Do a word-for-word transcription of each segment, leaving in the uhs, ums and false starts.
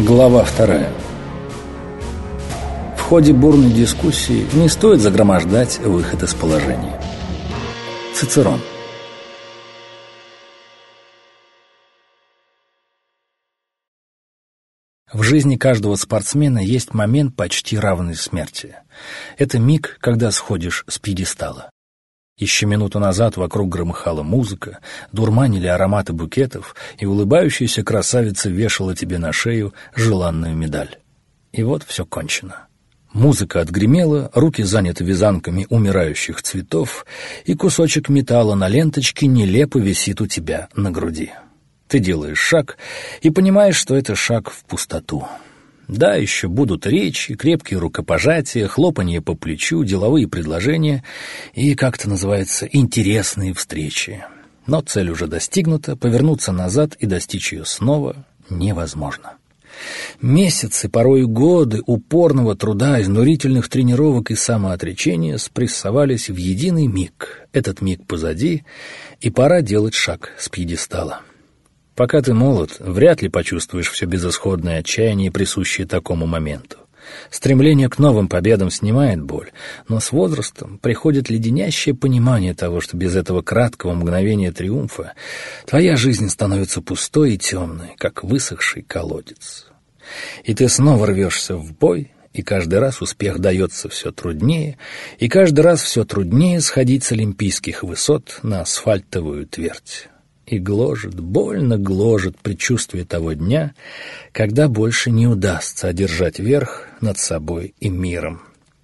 Глава вторая. В ходе бурной дискуссии не стоит загромождать выход из положения. Цицерон. В жизни каждого спортсмена есть момент почти равный смерти. Это миг, когда сходишь с пьедестала. Еще минуту назад вокруг громыхала музыка, дурманили ароматы букетов, и улыбающаяся красавица вешала тебе на шею желанную медаль. И вот все кончено. Музыка отгремела, руки заняты вязанками умирающих цветов, и кусочек металла на ленточке нелепо висит у тебя на груди. Ты делаешь шаг и понимаешь, что это шаг в пустоту. Да, еще будут речи, крепкие рукопожатия, хлопанье по плечу, деловые предложения и, как это называется, интересные встречи. Но цель уже достигнута, повернуться назад и достичь ее снова невозможно. Месяцы, порой годы упорного труда, изнурительных тренировок и самоотречения спрессовались в единый миг. Этот миг позади, и пора делать шаг с пьедестала. Пока ты молод, вряд ли почувствуешь все безысходное отчаяние, присущее такому моменту. Стремление к новым победам снимает боль, но с возрастом приходит леденящее понимание того, что без этого краткого мгновения триумфа твоя жизнь становится пустой и темной, как высохший колодец. И ты снова рвешься в бой, и каждый раз успех дается все труднее, и каждый раз все труднее сходить с олимпийских высот на асфальтовую твердь. И гложет, больно гложет предчувствие того дня, когда больше не удастся одержать верх над собой и миром.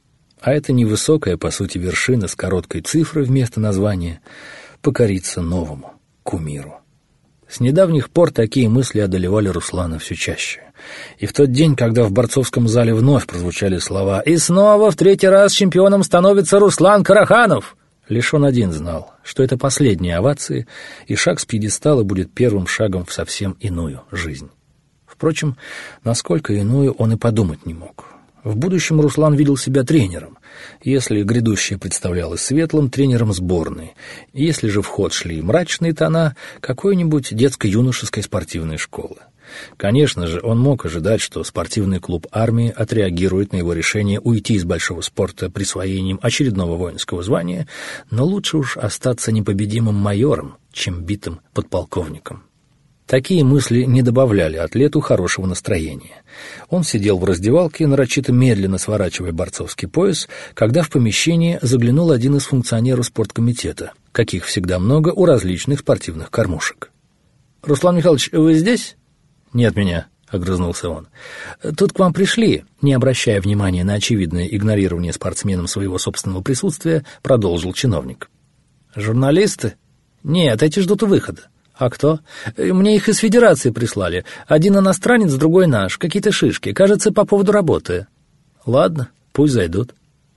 А это невысокая, по сути, вершина с короткой цифрой вместо названия покориться новому кумиру. С недавних пор такие мысли одолевали Руслана все чаще. И в тот день, когда в борцовском зале вновь прозвучали слова «И снова в третий раз чемпионом становится Руслан Караханов», лишь он один знал, что это последние овации, и шаг с пьедестала будет первым шагом в совсем иную жизнь. Впрочем, насколько иную он и подумать не мог. В будущем Руслан видел себя тренером, если грядущее представлялось светлым, тренером сборной, если же в ход шли мрачные тона какой-нибудь детско-юношеской спортивной школы. Конечно же, он мог ожидать, что спортивный клуб армии отреагирует на его решение уйти из большого спорта присвоением очередного воинского звания, но лучше уж остаться непобедимым майором, чем битым подполковником. Такие мысли не добавляли атлету хорошего настроения. Он сидел в раздевалке, нарочито медленно сворачивая борцовский пояс, когда в помещение заглянул один из функционеров спорткомитета, каких всегда много у различных спортивных кормушек. «Руслан Михайлович, вы здесь?» «Нет меня», — огрызнулся он. «Тут к вам пришли», — не обращая внимания на очевидное игнорирование спортсменом своего собственного присутствия, продолжил чиновник. «Журналисты? Нет, эти ждут выхода. А кто? Мне их из федерации прислали. Один иностранец, другой наш. Какие-то шишки. Кажется, по поводу работы. Ладно, пусть зайдут».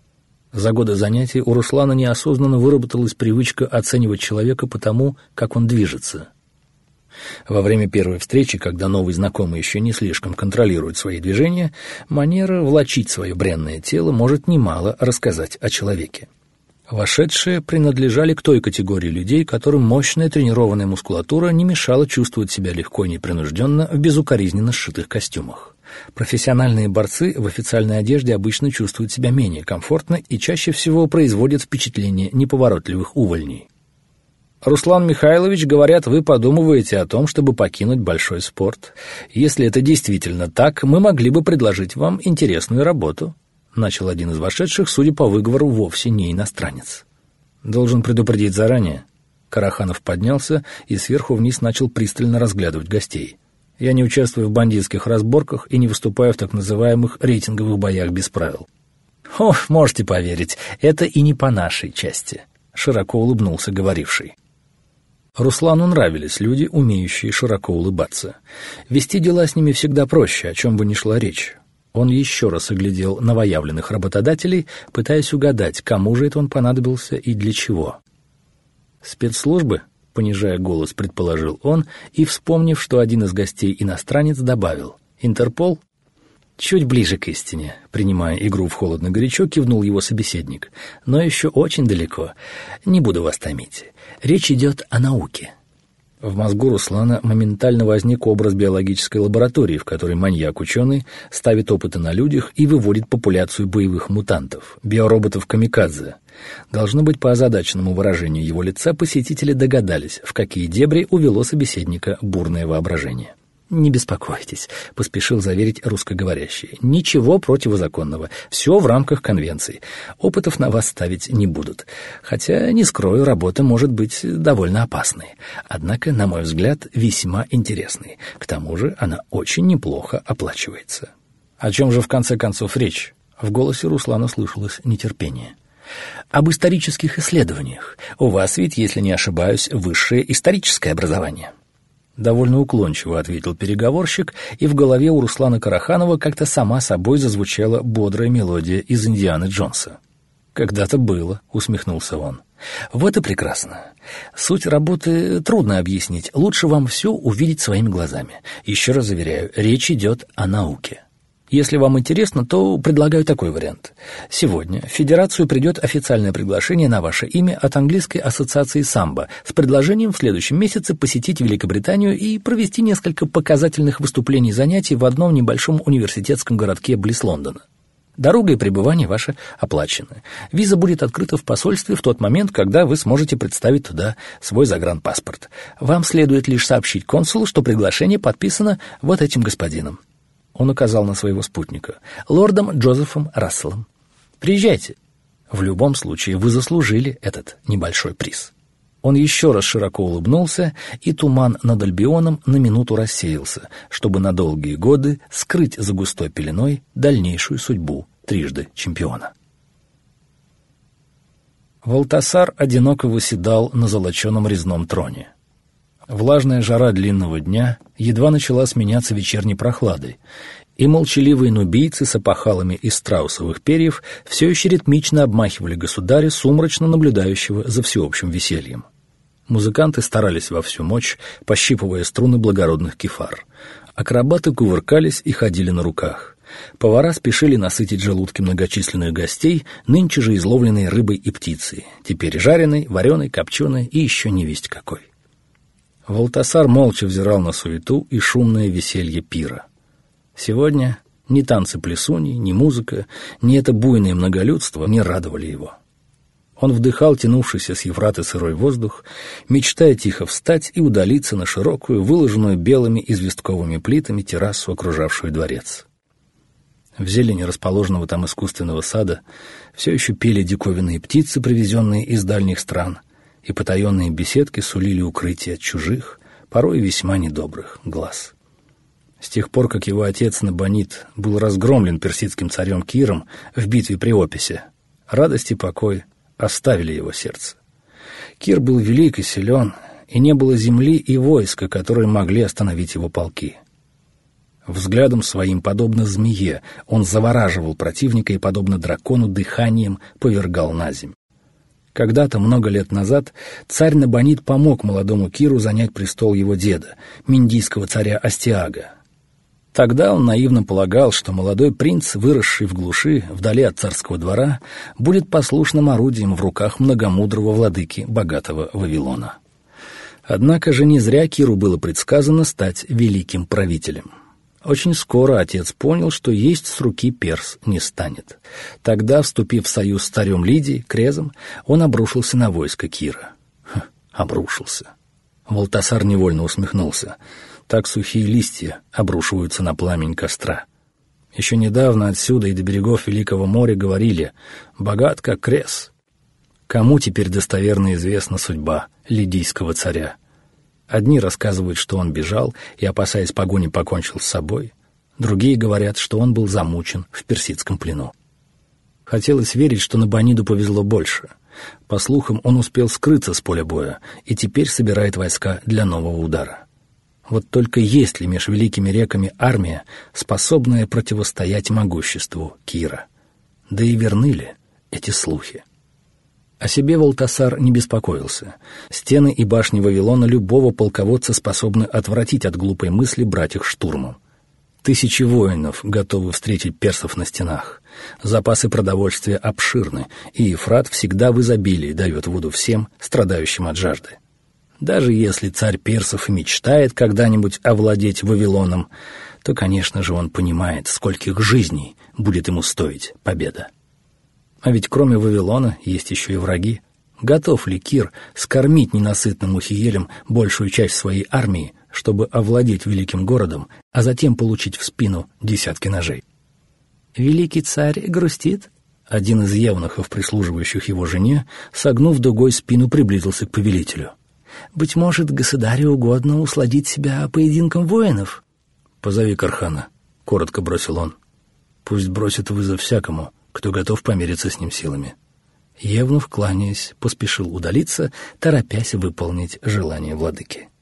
За годы занятий у Руслана неосознанно выработалась привычка оценивать человека по тому, как он движется. Во время первой встречи, когда новый знакомый еще не слишком контролирует свои движения, манера влачить свое бренное тело может немало рассказать о человеке. Вошедшие принадлежали к той категории людей, которым мощная тренированная мускулатура не мешала чувствовать себя легко и непринужденно в безукоризненно сшитых костюмах. Профессиональные борцы в официальной одежде обычно чувствуют себя менее комфортно и чаще всего производят впечатление неповоротливых увольней. «Руслан Михайлович, говорят, вы подумываете о том, чтобы покинуть большой спорт. Если это действительно так, мы могли бы предложить вам интересную работу», — начал один из вошедших, судя по выговору, вовсе не иностранец. «Должен предупредить заранее». Караханов поднялся и сверху вниз начал пристально разглядывать гостей. «Я не участвую в бандитских разборках и не выступаю в так называемых рейтинговых боях без правил». «О, можете поверить, это и не по нашей части», — широко улыбнулся говоривший. Руслану нравились люди, умеющие широко улыбаться. Вести дела с ними всегда проще, о чем бы ни шла речь. Он еще раз оглядел новоявленных работодателей, пытаясь угадать, кому же это он понадобился и для чего. «Спецслужбы?» — понижая голос, предположил он, и, вспомнив, что один из гостей иностранец, добавил: «Интерпол?» «Чуть ближе к истине», — принимая игру в холодно-горячо, кивнул его собеседник. «Но еще очень далеко. Не буду вас томить. Речь идет о науке». В мозгу Руслана моментально возник образ биологической лаборатории, в которой маньяк-ученый ставит опыты на людях и выводит популяцию боевых мутантов, биороботов-камикадзе. Должно быть, по озадаченному выражению его лица посетители догадались, в какие дебри увело собеседника бурное воображение. «Не беспокойтесь», — поспешил заверить русскоговорящий. «Ничего противозаконного. Все в рамках конвенции. Опытов на вас ставить не будут. Хотя, не скрою, работа может быть довольно опасной. Однако, на мой взгляд, весьма интересной. К тому же она очень неплохо оплачивается». «О чем же в конце концов речь?» В голосе Руслана слышалось нетерпение. «Об исторических исследованиях. У вас ведь, если не ошибаюсь, высшее историческое образование». Довольно уклончиво ответил переговорщик, и в голове у Руслана Караханова как-то сама собой зазвучала бодрая мелодия из «Индианы Джонса». «Когда-то было», — усмехнулся он. «Вот и прекрасно. Суть работы трудно объяснить. Лучше вам все увидеть своими глазами. Еще раз заверяю, речь идет о науке. Если вам интересно, то предлагаю такой вариант. Сегодня в Федерацию придет официальное приглашение на ваше имя от английской ассоциации самбо с предложением в следующем месяце посетить Великобританию и провести несколько показательных выступлений и занятий в одном небольшом университетском городке близ Лондона. Дорога и пребывание ваши оплачены. Виза будет открыта в посольстве в тот момент, когда вы сможете представить туда свой загранпаспорт. Вам следует лишь сообщить консулу, что приглашение подписано вот этим господином». Он указал на своего спутника, лордом Джозефом Расселом. «Приезжайте. В любом случае вы заслужили этот небольшой приз». Он еще раз широко улыбнулся, и туман над Альбионом на минуту рассеялся, чтобы на долгие годы скрыть за густой пеленой дальнейшую судьбу трижды чемпиона. Валтасар одиноко восседал на золоченом резном троне. Влажная жара длинного дня едва начала сменяться вечерней прохладой, и молчаливые нубийцы с опахалами из страусовых перьев все еще ритмично обмахивали государя, сумрачно наблюдающего за всеобщим весельем. Музыканты старались во всю мощь, пощипывая струны благородных кифар. Акробаты кувыркались и ходили на руках. Повара спешили насытить желудки многочисленных гостей, нынче же изловленной рыбой и птицей, теперь жареной, вареной, копченой и еще не весть какой. Валтасар молча взирал на суету и шумное веселье пира. Сегодня ни танцы-плясуньи, ни музыка, ни это буйное многолюдство не радовали его. Он вдыхал тянувшийся с Евфрата сырой воздух, мечтая тихо встать и удалиться на широкую, выложенную белыми известковыми плитами террасу, окружавшую дворец. В зелени расположенного там искусственного сада все еще пели диковинные птицы, привезенные из дальних стран, и потаенные беседки сулили укрытие от чужих, порой весьма недобрых глаз. С тех пор, как его отец Набонид был разгромлен персидским царем Киром в битве при Описе, радость и покой оставили его сердце. Кир был велик и силен, и не было земли и войска, которые могли остановить его полки. Взглядом своим, подобно змее, он завораживал противника и, подобно дракону, дыханием повергал на земь. Когда-то, много лет назад, царь Набонид помог молодому Киру занять престол его деда, миндийского царя Астиага. Тогда он наивно полагал, что молодой принц, выросший в глуши, вдали от царского двора, будет послушным орудием в руках многомудрого владыки богатого Вавилона. Однако же не зря Киру было предсказано стать великим правителем. Очень скоро отец понял, что есть с руки перс не станет. Тогда, вступив в союз с царем Лидией, Крезом, он обрушился на войско Кира. Хм, обрушился. Валтасар невольно усмехнулся. Так сухие листья обрушиваются на пламень костра. Еще недавно отсюда и до берегов Великого моря говорили «богат, как Крез». Кому теперь достоверно известна судьба лидийского царя? Одни рассказывают, что он бежал и, опасаясь погони, покончил с собой. Другие говорят, что он был замучен в персидском плену. Хотелось верить, что Набониду повезло больше. По слухам, он успел скрыться с поля боя и теперь собирает войска для нового удара. Вот только есть ли меж великими реками армия, способная противостоять могуществу Кира? Да и верны ли эти слухи? О себе Валтасар не беспокоился. Стены и башни Вавилона любого полководца способны отвратить от глупой мысли брать их штурмом. Тысячи воинов готовы встретить персов на стенах. Запасы продовольствия обширны, и Ефрат всегда в изобилии дает воду всем, страдающим от жажды. Даже если царь персов и мечтает когда-нибудь овладеть Вавилоном, то, конечно же, он понимает, скольких жизней будет ему стоить победа. А ведь кроме Вавилона есть еще и враги. Готов ли Кир скормить ненасытным Ухиелем большую часть своей армии, чтобы овладеть великим городом, а затем получить в спину десятки ножей? «Великий царь грустит?» Один из евнухов, прислуживающих его жене, согнув дугой спину, приблизился к повелителю. «Быть может, государю угодно усладить себя поединком воинов?» «Позови Кархана», — коротко бросил он. «Пусть бросит вызов всякому, кто готов помериться с ним силами». Евнух, кланяясь, поспешил удалиться, торопясь выполнить желание владыки.